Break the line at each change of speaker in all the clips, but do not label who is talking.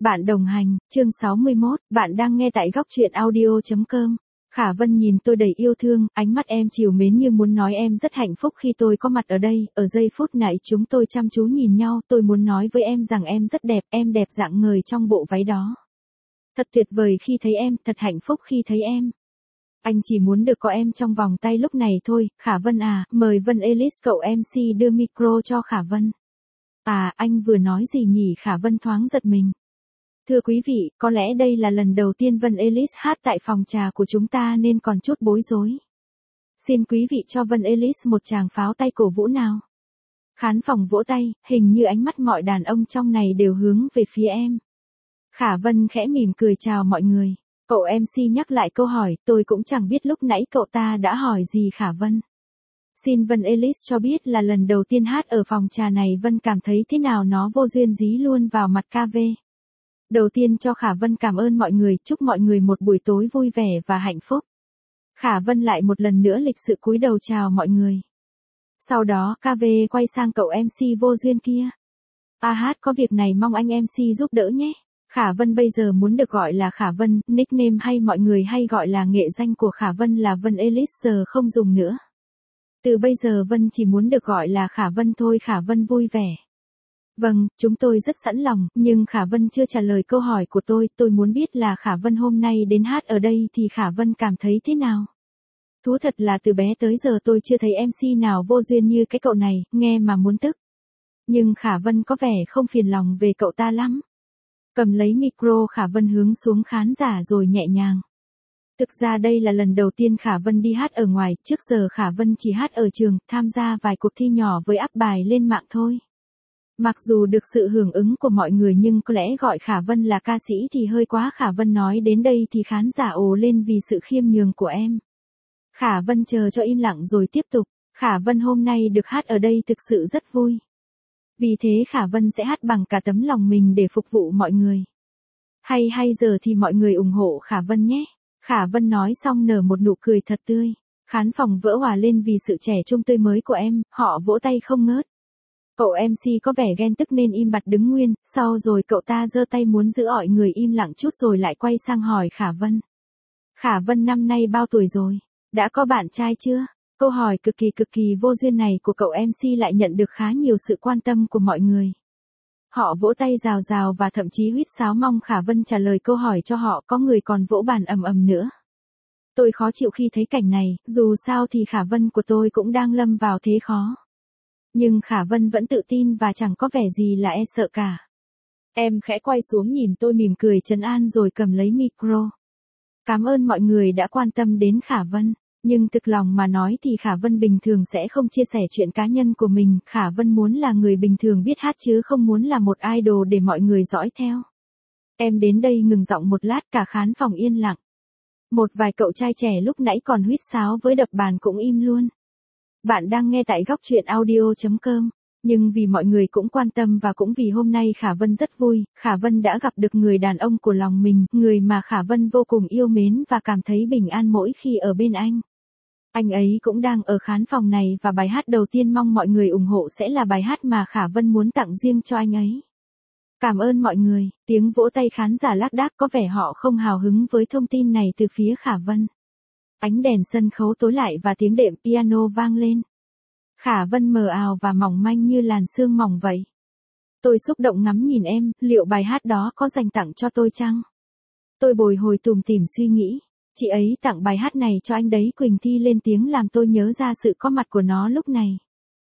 Bạn đồng hành, chương 61, bạn đang nghe tại góc truyện audio.com. Khả Vân nhìn tôi đầy yêu thương, ánh mắt em trìu mến như muốn nói em rất hạnh phúc khi tôi có mặt ở đây, ở giây phút này chúng tôi chăm chú nhìn nhau, tôi muốn nói với em rằng em rất đẹp, em đẹp rạng ngời trong bộ váy đó. Thật tuyệt vời khi thấy em, thật hạnh phúc khi thấy em. Anh chỉ muốn được có em trong vòng tay lúc này thôi, Khả Vân à, mời Vân Ellis cậu MC đưa micro cho Khả Vân. À, anh vừa nói gì nhỉ? Khả Vân thoáng giật mình. Thưa quý vị, có lẽ đây là lần đầu tiên Vân Ellis hát tại phòng trà của chúng ta nên còn chút bối rối. Xin quý vị cho Vân Ellis một tràng pháo tay cổ vũ nào. Khán phòng vỗ tay, hình như ánh mắt mọi đàn ông trong này đều hướng về phía em. Khả Vân khẽ mỉm cười chào mọi người. Cậu MC nhắc lại câu hỏi, tôi cũng chẳng biết lúc nãy cậu ta đã hỏi gì Khả Vân. Xin Vân Ellis cho biết là lần đầu tiên hát ở phòng trà này Vân cảm thấy thế nào, nó vô duyên dí luôn vào mặt KV. Đầu tiên cho Khả Vân cảm ơn mọi người, chúc mọi người một buổi tối vui vẻ và hạnh phúc. Khả Vân lại một lần nữa lịch sự cúi đầu chào mọi người. Sau đó KV quay sang cậu MC vô duyên kia. Hát có việc này mong anh MC giúp đỡ nhé. Khả Vân bây giờ muốn được gọi là Khả Vân, nickname hay mọi người hay gọi là nghệ danh của Khả Vân là Vân Ellis giờ không dùng nữa. Từ bây giờ Vân chỉ muốn được gọi là Khả Vân thôi. Khả Vân vui vẻ. Vâng, chúng tôi rất sẵn lòng, nhưng Khả Vân chưa trả lời câu hỏi của tôi muốn biết là Khả Vân hôm nay đến hát ở đây thì Khả Vân cảm thấy thế nào? Thú thật là từ bé tới giờ tôi chưa thấy MC nào vô duyên như cái cậu này, nghe mà muốn tức. Nhưng Khả Vân có vẻ không phiền lòng về cậu ta lắm. Cầm lấy micro Khả Vân hướng xuống khán giả rồi nhẹ nhàng. Thực ra đây là lần đầu tiên Khả Vân đi hát ở ngoài, trước giờ Khả Vân chỉ hát ở trường, tham gia vài cuộc thi nhỏ với up bài lên mạng thôi. Mặc dù được sự hưởng ứng của mọi người nhưng có lẽ gọi Khả Vân là ca sĩ thì hơi quá. Khả Vân nói đến đây thì khán giả ồ lên vì sự khiêm nhường của em. Khả Vân chờ cho im lặng rồi tiếp tục. Khả Vân hôm nay được hát ở đây thực sự rất vui. Vì thế Khả Vân sẽ hát bằng cả tấm lòng mình để phục vụ mọi người. Hay giờ thì mọi người ủng hộ Khả Vân nhé. Khả Vân nói xong nở một nụ cười thật tươi. Khán phòng vỡ hòa lên vì sự trẻ trung tươi mới của em, họ vỗ tay không ngớt. Cậu MC có vẻ ghen tức nên im bặt đứng nguyên, sau rồi cậu ta giơ tay muốn giữ mọi người im lặng chút rồi lại quay sang hỏi Khả Vân. Khả Vân năm nay bao tuổi rồi? Đã có bạn trai chưa? Câu hỏi cực kỳ vô duyên này của cậu MC lại nhận được khá nhiều sự quan tâm của mọi người. Họ vỗ tay rào rào và thậm chí huýt sáo mong Khả Vân trả lời câu hỏi cho họ, có người còn vỗ bàn ầm ầm nữa. Tôi khó chịu khi thấy cảnh này, dù sao thì Khả Vân của tôi cũng đang lâm vào thế khó. Nhưng Khả Vân vẫn tự tin và chẳng có vẻ gì là e sợ cả. Em khẽ quay xuống nhìn tôi mỉm cười trấn an rồi cầm lấy micro. Cảm ơn mọi người đã quan tâm đến Khả Vân. Nhưng thực lòng mà nói thì Khả Vân bình thường sẽ không chia sẻ chuyện cá nhân của mình. Khả Vân muốn là người bình thường biết hát chứ không muốn là một idol để mọi người dõi theo. Em đến đây ngừng giọng một lát, cả khán phòng yên lặng. Một vài cậu trai trẻ lúc nãy còn huýt sáo với đập bàn cũng im luôn. Bạn đang nghe tại góc truyện audio.com. Nhưng vì mọi người cũng quan tâm và cũng vì hôm nay Khả Vân rất vui, Khả Vân đã gặp được người đàn ông của lòng mình, người mà Khả Vân vô cùng yêu mến và cảm thấy bình an mỗi khi ở bên anh. Anh ấy cũng đang ở khán phòng này và bài hát đầu tiên mong mọi người ủng hộ sẽ là bài hát mà Khả Vân muốn tặng riêng cho anh ấy. Cảm ơn mọi người, tiếng vỗ tay khán giả lác đác có vẻ họ không hào hứng với thông tin này từ phía Khả Vân. Ánh đèn sân khấu tối lại và tiếng đệm piano vang lên. Khả Vân mờ ảo và mỏng manh như làn sương mỏng vậy. Tôi xúc động ngắm nhìn em, liệu bài hát đó có dành tặng cho tôi chăng? Tôi bồi hồi tủm tỉm suy nghĩ. Chị ấy tặng bài hát này cho anh đấy. Quỳnh Thi lên tiếng làm tôi nhớ ra sự có mặt của nó lúc này.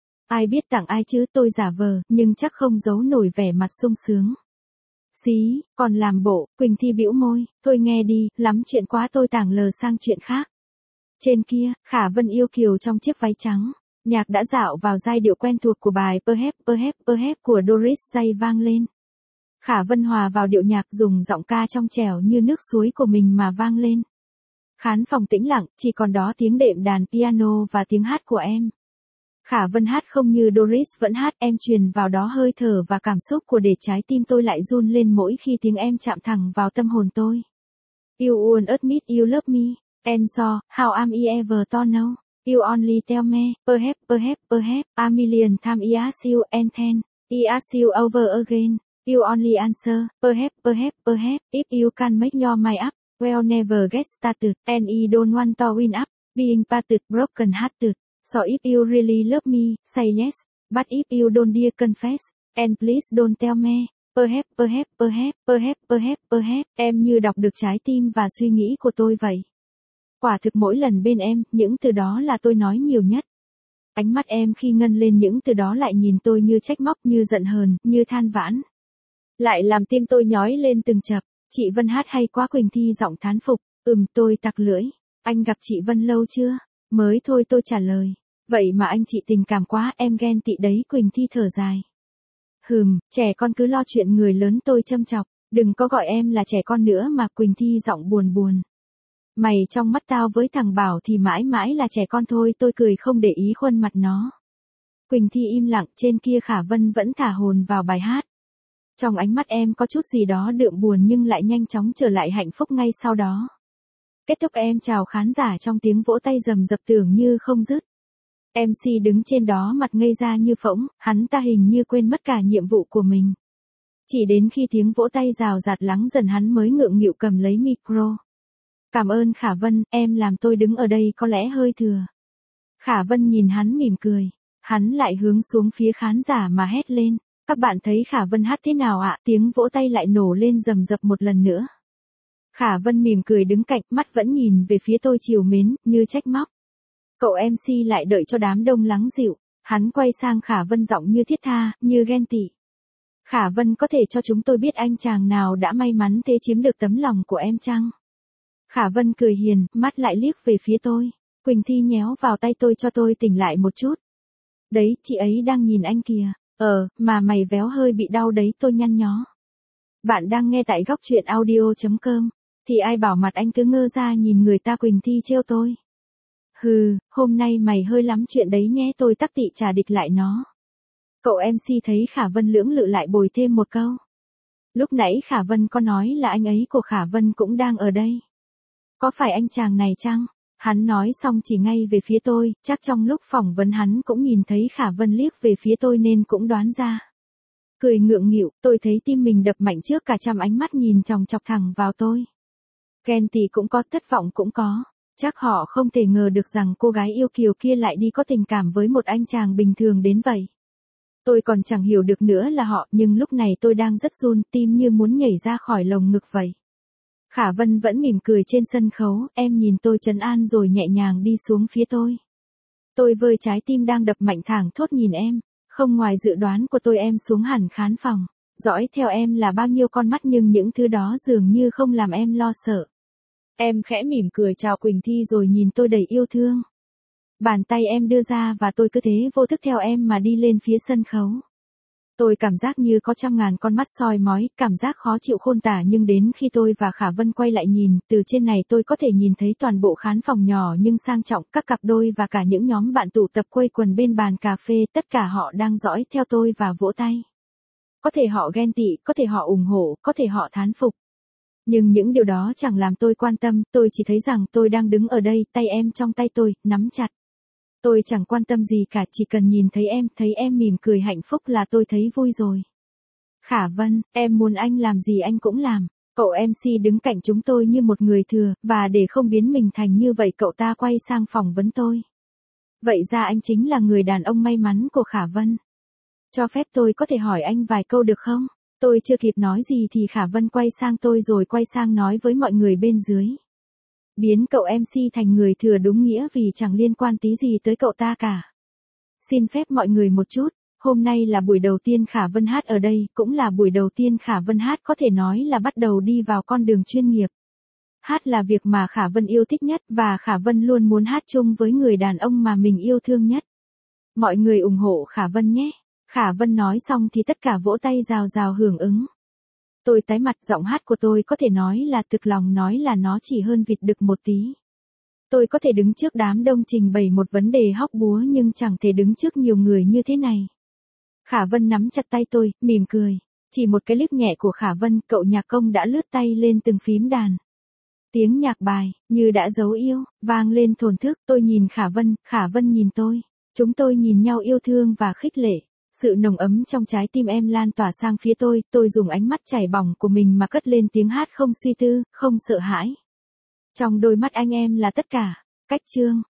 Ai biết tặng ai chứ, tôi giả vờ, nhưng chắc không giấu nổi vẻ mặt sung sướng. Xí, còn làm bộ, Quỳnh Thi bĩu môi, thôi nghe đi, lắm chuyện quá, tôi tảng lờ sang chuyện khác. Trên kia, Khả Vân yêu kiều trong chiếc váy trắng. Nhạc đã dạo vào giai điệu quen thuộc của bài Perhaps của Doris Day vang lên. Khả Vân hòa vào điệu nhạc dùng giọng ca trong trẻo như nước suối của mình mà vang lên. Khán phòng tĩnh lặng, chỉ còn đó tiếng đệm đàn piano và tiếng hát của em. Khả Vân hát không như Doris vẫn hát, em truyền vào đó hơi thở và cảm xúc của để trái tim tôi lại run lên mỗi khi tiếng em chạm thẳng vào tâm hồn tôi. You won't admit you love me, and so, how am I ever to know? You only tell me, perhaps, a million times I ask you and then, I ask you over again. You only answer, perhaps, if you can make your mind up, well never get started, and you don't want to win up, being parted, broken hearted. So if you really love me, say yes, but if you don't dear confess, and please don't tell me, perhaps, em như đọc được trái tim và suy nghĩ của tôi vậy. Quả thực mỗi lần bên em, những từ đó là tôi nói nhiều nhất. Ánh mắt em khi ngân lên những từ đó lại nhìn tôi như trách móc, như giận hờn, như than vãn. Lại làm tim tôi nhói lên từng chập. Chị Vân hát hay quá, Quỳnh Thi giọng thán phục. Tôi tặc lưỡi. Anh gặp chị Vân lâu chưa? Mới thôi, tôi trả lời. Vậy mà anh chị tình cảm quá, em ghen tị đấy, Quỳnh Thi thở dài. Trẻ con cứ lo chuyện người lớn, tôi châm chọc. Đừng có gọi em là trẻ con nữa mà, Quỳnh Thi giọng buồn buồn. Mày trong mắt tao với thằng Bảo thì mãi mãi là trẻ con thôi, tôi cười không để ý khuôn mặt nó. Quỳnh Thi im lặng, trên kia Khả Vân vẫn thả hồn vào bài hát. Trong ánh mắt em có chút gì đó đượm buồn nhưng lại nhanh chóng trở lại hạnh phúc ngay sau đó. Kết thúc em chào khán giả trong tiếng vỗ tay rầm rập tưởng như không dứt. MC đứng trên đó mặt ngây ra như phỗng, hắn ta hình như quên mất cả nhiệm vụ của mình. Chỉ đến khi tiếng vỗ tay rào rạt lắng dần hắn mới ngượng nghịu cầm lấy micro. Cảm ơn Khả Vân, em làm tôi đứng ở đây có lẽ hơi thừa. Khả Vân nhìn hắn mỉm cười. Hắn lại hướng xuống phía khán giả mà hét lên. Các bạn thấy Khả Vân hát thế nào ạ? Tiếng vỗ tay lại nổ lên rầm rập một lần nữa. Khả Vân mỉm cười đứng cạnh, mắt vẫn nhìn về phía tôi trìu mến, như trách móc. Cậu MC lại đợi cho đám đông lắng dịu. Hắn quay sang Khả Vân giọng như thiết tha, như ghen tị. Khả Vân có thể cho chúng tôi biết anh chàng nào đã may mắn thế chiếm được tấm lòng của em chăng? Khả Vân cười hiền, mắt lại liếc về phía tôi. Quỳnh Thi nhéo vào tay tôi cho tôi tỉnh lại một chút. Đấy, chị ấy đang nhìn anh kìa. Mà mày véo hơi bị đau đấy, tôi nhăn nhó. Bạn đang nghe tại góc truyện audio.com. Thì ai bảo mặt anh cứ ngơ ra nhìn người ta, Quỳnh Thi trêu tôi. Hôm nay mày hơi lắm chuyện đấy nhé, tôi tắc tị trả địch lại nó. Cậu MC thấy Khả Vân lưỡng lự lại bồi thêm một câu. Lúc nãy Khả Vân có nói là anh ấy của Khả Vân cũng đang ở đây. Có phải anh chàng này chăng? Hắn nói xong chỉ ngay về phía tôi, chắc trong lúc phỏng vấn hắn cũng nhìn thấy Khả Vân liếc về phía tôi nên cũng đoán ra. Cười ngượng nghịu, tôi thấy tim mình đập mạnh trước cả trăm ánh mắt nhìn chòng chọc thẳng vào tôi. Ghen tị cũng có, thất vọng cũng có. Chắc họ không thể ngờ được rằng cô gái yêu kiều kia lại đi có tình cảm với một anh chàng bình thường đến vậy. Tôi còn chẳng hiểu được nữa là họ, nhưng lúc này tôi đang rất run, tim như muốn nhảy ra khỏi lồng ngực vậy. Khả Vân vẫn mỉm cười trên sân khấu, em nhìn tôi trấn an rồi nhẹ nhàng đi xuống phía tôi. Tôi vơi trái tim đang đập mạnh thảng thốt nhìn em, không ngoài dự đoán của tôi em xuống hẳn khán phòng. Dõi theo em là bao nhiêu con mắt nhưng những thứ đó dường như không làm em lo sợ. Em khẽ mỉm cười chào Quỳnh Thi rồi nhìn tôi đầy yêu thương. Bàn tay em đưa ra và tôi cứ thế vô thức theo em mà đi lên phía sân khấu. Tôi cảm giác như có trăm ngàn con mắt soi mói, cảm giác khó chịu khôn tả nhưng đến khi tôi và Khả Vân quay lại nhìn, từ trên này tôi có thể nhìn thấy toàn bộ khán phòng nhỏ nhưng sang trọng, các cặp đôi và cả những nhóm bạn tụ tập quây quần bên bàn cà phê, tất cả họ đang dõi theo tôi và vỗ tay. Có thể họ ghen tị, có thể họ ủng hộ, có thể họ thán phục. Nhưng những điều đó chẳng làm tôi quan tâm, tôi chỉ thấy rằng tôi đang đứng ở đây, tay em trong tay tôi, nắm chặt. Tôi chẳng quan tâm gì cả, chỉ cần nhìn thấy em mỉm cười hạnh phúc là tôi thấy vui rồi. Khả Vân, em muốn anh làm gì anh cũng làm. Cậu MC đứng cạnh chúng tôi như một người thừa, và để không biến mình thành như vậy cậu ta quay sang phỏng vấn tôi. Vậy ra anh chính là người đàn ông may mắn của Khả Vân. Cho phép tôi có thể hỏi anh vài câu được không? Tôi chưa kịp nói gì thì Khả Vân quay sang tôi rồi quay sang nói với mọi người bên dưới. Biến cậu MC thành người thừa đúng nghĩa vì chẳng liên quan tí gì tới cậu ta cả. Xin phép mọi người một chút, hôm nay là buổi đầu tiên Khả Vân hát ở đây, cũng là buổi đầu tiên Khả Vân hát có thể nói là bắt đầu đi vào con đường chuyên nghiệp. Hát là việc mà Khả Vân yêu thích nhất và Khả Vân luôn muốn hát chung với người đàn ông mà mình yêu thương nhất. Mọi người ủng hộ Khả Vân nhé. Khả Vân nói xong thì tất cả vỗ tay rào rào hưởng ứng. Tôi tái mặt, giọng hát của tôi có thể nói là thực lòng nói là nó chỉ hơn vịt đực một tí. Tôi có thể đứng trước đám đông trình bày một vấn đề hóc búa nhưng chẳng thể đứng trước nhiều người như thế này. Khả Vân nắm chặt tay tôi, mỉm cười. Chỉ một cái liếc nhẹ của Khả Vân, cậu nhạc công đã lướt tay lên từng phím đàn. Tiếng nhạc bài, như đã dấu yêu, vang lên thổn thức. Tôi nhìn Khả Vân nhìn tôi. Chúng tôi nhìn nhau yêu thương và khích lệ. Sự nồng ấm trong trái tim em lan tỏa sang phía tôi dùng ánh mắt chảy bỏng của mình mà cất lên tiếng hát không suy tư, không sợ hãi. Trong đôi mắt anh em là tất cả. Cách chương